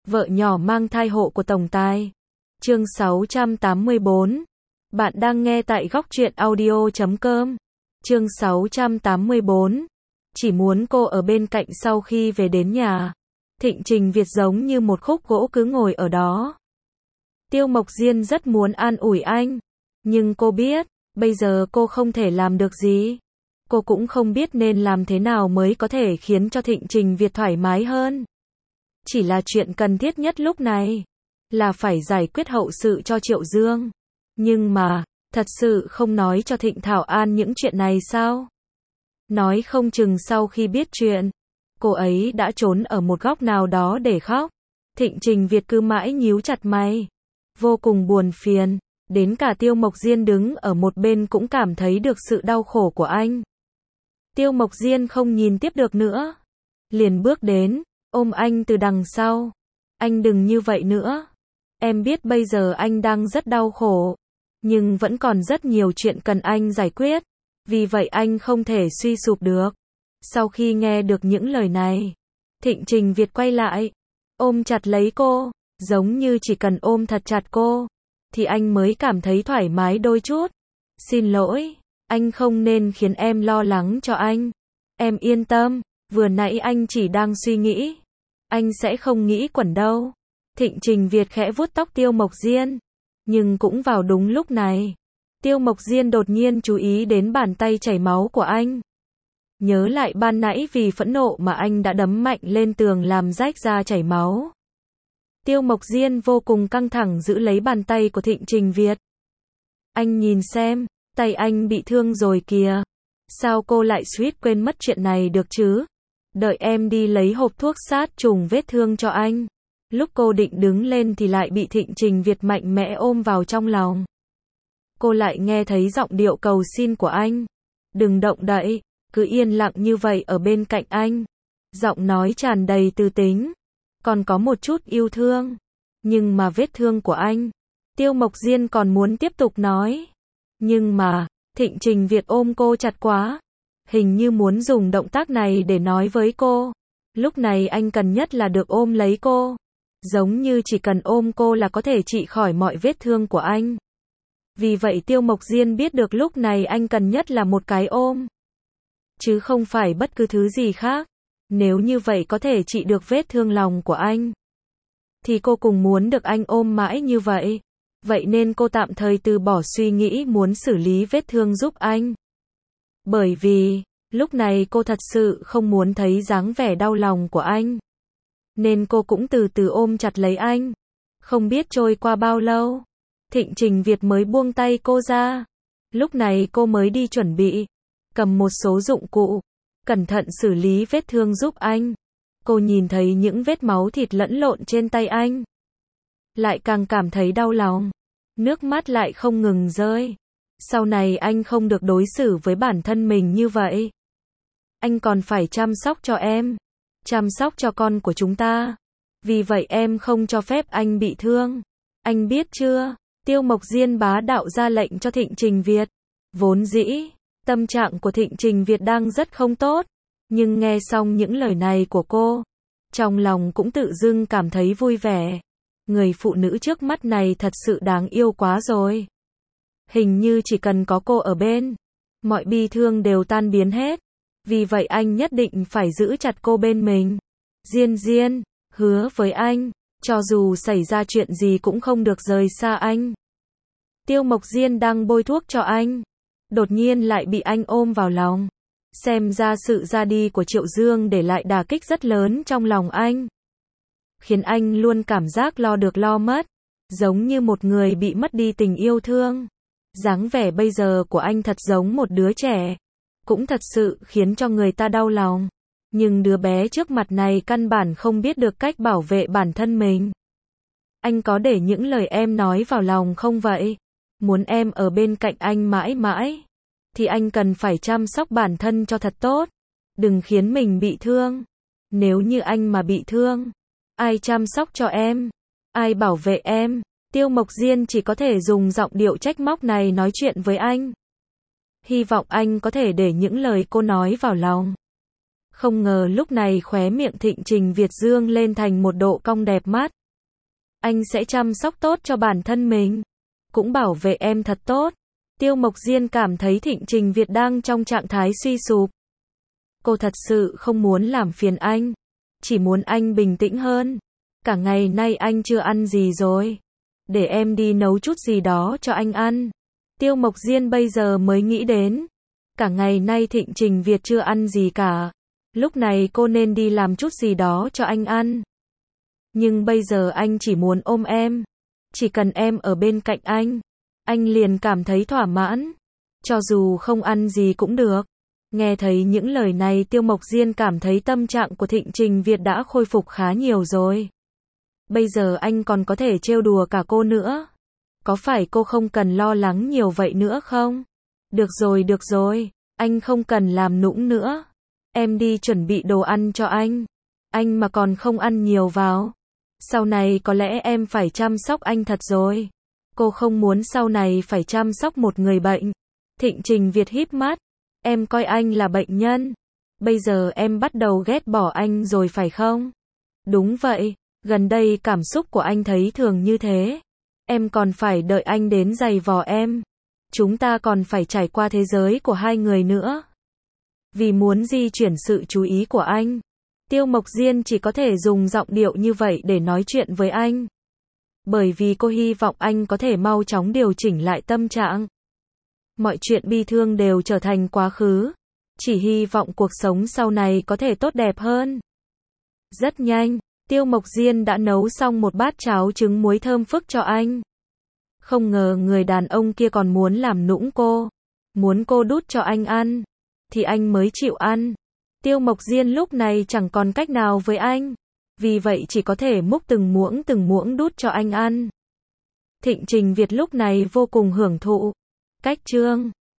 Vợ nhỏ mang thai hộ của tổng tài. Chương 684. Bạn đang nghe tại góc truyện audio.com. Chương 684. Chỉ muốn cô ở bên cạnh sau khi về đến nhà. Thịnh Trình Việt giống như một khúc gỗ cứ ngồi ở đó. Tiêu Mộc Diên rất muốn an ủi anh. Nhưng cô biết, bây giờ cô không thể làm được gì. Cô cũng không biết nên làm thế nào mới có thể khiến cho Thịnh Trình Việt thoải mái hơn. Chỉ là chuyện cần thiết nhất lúc này là phải giải quyết hậu sự cho Triệu Dương. Nhưng mà, thật sự không nói cho Thịnh Thảo An những chuyện này sao? Nói không chừng sau khi biết chuyện, cô ấy đã trốn ở một góc nào đó để khóc. Thịnh Trình Việt cứ mãi nhíu chặt mày, vô cùng buồn phiền, đến cả Tiêu Mộc Diên đứng ở một bên cũng cảm thấy được sự đau khổ của anh. Tiêu Mộc Diên không nhìn tiếp được nữa, liền bước đến, ôm anh từ đằng sau. Anh đừng như vậy nữa. Em biết bây giờ anh đang rất đau khổ, nhưng vẫn còn rất nhiều chuyện cần anh giải quyết. Vì vậy anh không thể suy sụp được. Sau khi nghe được những lời này, Thịnh Trình Việt quay lại, ôm chặt lấy cô, giống như chỉ cần ôm thật chặt cô, thì anh mới cảm thấy thoải mái đôi chút. Xin lỗi, anh không nên khiến em lo lắng cho anh. Em yên tâm, vừa nãy anh chỉ đang suy nghĩ. Anh sẽ không nghĩ quẩn đâu. Thịnh Trình Việt khẽ vuốt tóc Tiêu Mộc Diên. Nhưng cũng vào đúng lúc này, Tiêu Mộc Diên đột nhiên chú ý đến bàn tay chảy máu của anh. Nhớ lại ban nãy vì phẫn nộ mà anh đã đấm mạnh lên tường làm rách ra chảy máu. Tiêu Mộc Diên vô cùng căng thẳng giữ lấy bàn tay của Thịnh Trình Việt. Anh nhìn xem, tay anh bị thương rồi kìa. Sao cô lại suýt quên mất chuyện này được chứ? Đợi em đi lấy hộp thuốc sát trùng vết thương cho anh. Lúc cô định đứng lên thì lại bị Thịnh Trình Việt mạnh mẽ ôm vào trong lòng. Cô lại nghe thấy giọng điệu cầu xin của anh. Đừng động đậy, cứ yên lặng như vậy ở bên cạnh anh. Giọng nói tràn đầy từ tính, còn có một chút yêu thương. Nhưng mà vết thương của anh. Tiêu Mộc Diên còn muốn tiếp tục nói. Nhưng mà, Thịnh Trình Việt ôm cô chặt quá. Hình như muốn dùng động tác này để nói với cô. Lúc này anh cần nhất là được ôm lấy cô. Giống như chỉ cần ôm cô là có thể trị khỏi mọi vết thương của anh. Vì vậy Tiêu Mộc Diên biết được lúc này anh cần nhất là một cái ôm. Chứ không phải bất cứ thứ gì khác. Nếu như vậy có thể trị được vết thương lòng của anh, thì cô cùng muốn được anh ôm mãi như vậy. Vậy nên cô tạm thời từ bỏ suy nghĩ muốn xử lý vết thương giúp anh. Bởi vì, lúc này cô thật sự không muốn thấy dáng vẻ đau lòng của anh. Nên cô cũng từ từ ôm chặt lấy anh. Không biết trôi qua bao lâu, Thịnh Trình Việt mới buông tay cô ra. Lúc này cô mới đi chuẩn bị, cầm một số dụng cụ, cẩn thận xử lý vết thương giúp anh. Cô nhìn thấy những vết máu thịt lẫn lộn trên tay anh, lại càng cảm thấy đau lòng. Nước mắt lại không ngừng rơi. Sau này anh không được đối xử với bản thân mình như vậy. Anh còn phải chăm sóc cho em, chăm sóc cho con của chúng ta. Vì vậy em không cho phép anh bị thương. Anh biết chưa? Tiêu Mộc Diên bá đạo ra lệnh cho Thịnh Trình Việt. Vốn dĩ, tâm trạng của Thịnh Trình Việt đang rất không tốt. Nhưng nghe xong những lời này của cô, trong lòng cũng tự dưng cảm thấy vui vẻ. Người phụ nữ trước mắt này thật sự đáng yêu quá rồi. Hình như chỉ cần có cô ở bên, mọi bi thương đều tan biến hết. Vì vậy anh nhất định phải giữ chặt cô bên mình. Diên Diên, hứa với anh, cho dù xảy ra chuyện gì cũng không được rời xa anh. Tiêu Mộc Diên đang bôi thuốc cho anh, đột nhiên lại bị anh ôm vào lòng. Xem ra sự ra đi của Triệu Dương để lại đả kích rất lớn trong lòng anh, khiến anh luôn cảm giác lo được lo mất, giống như một người bị mất đi tình yêu thương. Dáng vẻ bây giờ của anh thật giống một đứa trẻ, cũng thật sự khiến cho người ta đau lòng. Nhưng đứa bé trước mặt này căn bản không biết được cách bảo vệ bản thân mình. Anh có để những lời em nói vào lòng không vậy? Muốn em ở bên cạnh anh mãi mãi, thì anh cần phải chăm sóc bản thân cho thật tốt. Đừng khiến mình bị thương. Nếu như anh mà bị thương, ai chăm sóc cho em? Ai bảo vệ em? Tiêu Mộc Diên chỉ có thể dùng giọng điệu trách móc này nói chuyện với anh. Hy vọng anh có thể để những lời cô nói vào lòng. Không ngờ lúc này khóe miệng Thịnh Trình Việt dương lên thành một độ cong đẹp mắt. Anh sẽ chăm sóc tốt cho bản thân mình, cũng bảo vệ em thật tốt. Tiêu Mộc Diên cảm thấy Thịnh Trình Việt đang trong trạng thái suy sụp. Cô thật sự không muốn làm phiền anh, chỉ muốn anh bình tĩnh hơn. Cả ngày nay anh chưa ăn gì rồi, để em đi nấu chút gì đó cho anh ăn. Tiêu Mộc Diên bây giờ mới nghĩ đến, cả ngày nay Thịnh Trình Việt chưa ăn gì cả. Lúc này cô nên đi làm chút gì đó cho anh ăn. Nhưng bây giờ anh chỉ muốn ôm em. Chỉ cần em ở bên cạnh anh liền cảm thấy thỏa mãn. Cho dù không ăn gì cũng được. Nghe thấy những lời này Tiêu Mộc Diên cảm thấy tâm trạng của Thịnh Trình Việt đã khôi phục khá nhiều rồi. Bây giờ anh còn có thể trêu đùa cả cô nữa. Có phải cô không cần lo lắng nhiều vậy nữa không? Được rồi, anh không cần làm nũng nữa. Em đi chuẩn bị đồ ăn cho anh. Anh mà còn không ăn nhiều vào, sau này có lẽ em phải chăm sóc anh thật rồi. Cô không muốn sau này phải chăm sóc một người bệnh. Thịnh Trình Việt híp mắt. Em coi anh là bệnh nhân. Bây giờ em bắt đầu ghét bỏ anh rồi phải không? Đúng vậy, gần đây cảm xúc của anh thấy thường như thế. Em còn phải đợi anh đến giày vò em. Chúng ta còn phải trải qua thế giới của hai người nữa. Vì muốn di chuyển sự chú ý của anh, Tiêu Mộc Diên chỉ có thể dùng giọng điệu như vậy để nói chuyện với anh. Bởi vì cô hy vọng anh có thể mau chóng điều chỉnh lại tâm trạng. Mọi chuyện bi thương đều trở thành quá khứ. Chỉ hy vọng cuộc sống sau này có thể tốt đẹp hơn. Rất nhanh, Tiêu Mộc Diên đã nấu xong một bát cháo trứng muối thơm phức cho anh. Không ngờ người đàn ông kia còn muốn làm nũng cô. Muốn cô đút cho anh ăn, thì anh mới chịu ăn. Tiêu Mộc Diên lúc này chẳng còn cách nào với anh. Vì vậy chỉ có thể múc từng muỗng đút cho anh ăn. Thịnh Trình Việt lúc này vô cùng hưởng thụ. Cách chương